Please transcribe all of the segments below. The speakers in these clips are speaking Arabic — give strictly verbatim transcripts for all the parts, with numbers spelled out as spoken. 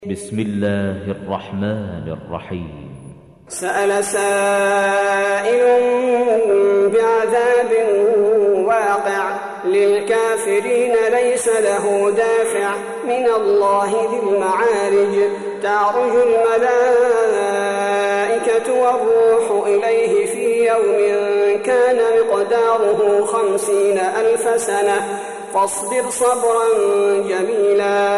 بسم الله الرحمن الرحيم. سأل سائل بعذاب واقع للكافرين ليس له دافع من الله ذي المعارج تعرج الملائكة والروح إليه في يوم كان مقداره خمسين ألف سنة فاصبر صبرا جميلا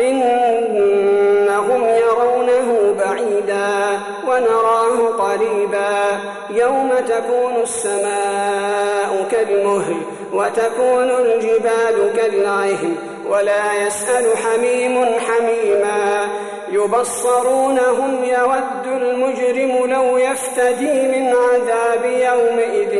إنهم يرونه بعيدا ونراه قريبا يوم تكون السماء كالمهل وتكون الجبال كالعهن ولا يسأل حميم حميما يبصرونهم يود المجرم لو يفتدي من عذاب يومئذ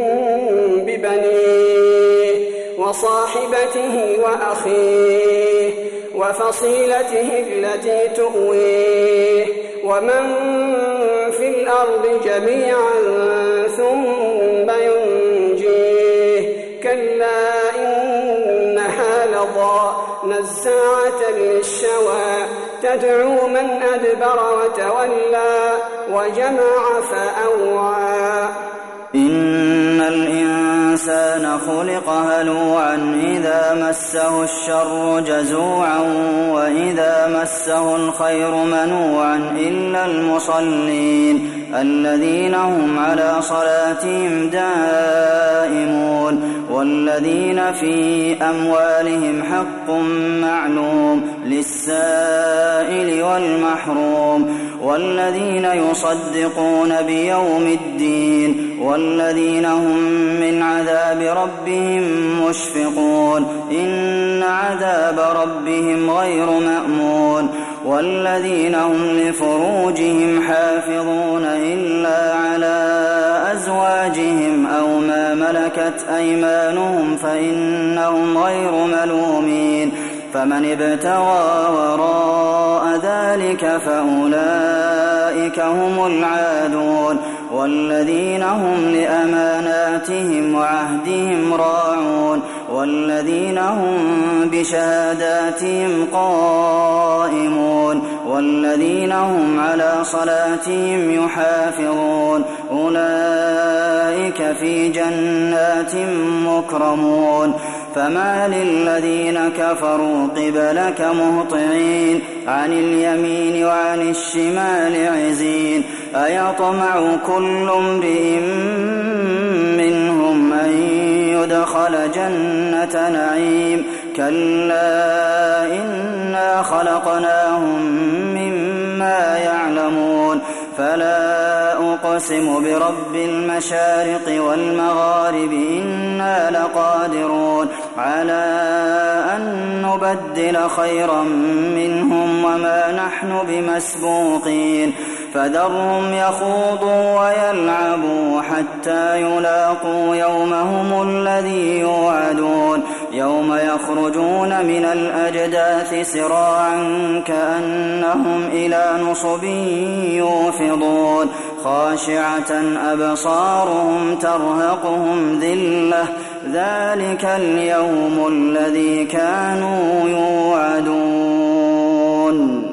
ببنيه وصاحبته وأخيه وفصيلته التي تؤويه ومن في الأرض جميعا ثم ينجيه كلا إنها لظى نزاعة للشوى تدعو من أدبر وتولى وجمع فأوعى إن الإنسان خلق هلوعا إذا مسه الشر جزوعا وإذا مسه الخير منوعا إلا المصلين الذين هم على صلاتهم دائمون والذين في أموالهم حق معلوم للسائل والمحروم والذين يصدقون بيوم الدين والذين هم من عذاب ربهم مشفقون إن عذاب ربهم غير مأمون والذين هم لفروجهم حافظون إلا على أزواجهم أو ما ملكت أيمانهم فإنهم غير ملومين فمن ابتغى وراء ذلك فأولئك هم العادون والذين هم لأماناتهم وعهدهم راعون والذين هم بشهاداتهم قائمون والذين هم على صلاتهم يحافظون أولئك في جنات مكرمون فما للذين كفروا قبلك مهطعين عن اليمين وعن الشمال عزين أيطمع كل امرئ منهم أن يدخل جنة نعيم كلا إنا خلقناهم مما يعلمون فلا أقسم برب المشارق والمغارب إنا لقادرون على أن نبدل خيرا منهم وما نحن بمسبوقين فذرهم يخوضوا ويلعبوا حتى يلاقوا يومهم الذي يوعدون يوم يخرجون من الأجداث سراعا كأنهم إلى نصب يوفضون خاشعة أبصارهم ترهقهم ذلة ذلك اليوم الذي كانوا يوعدون.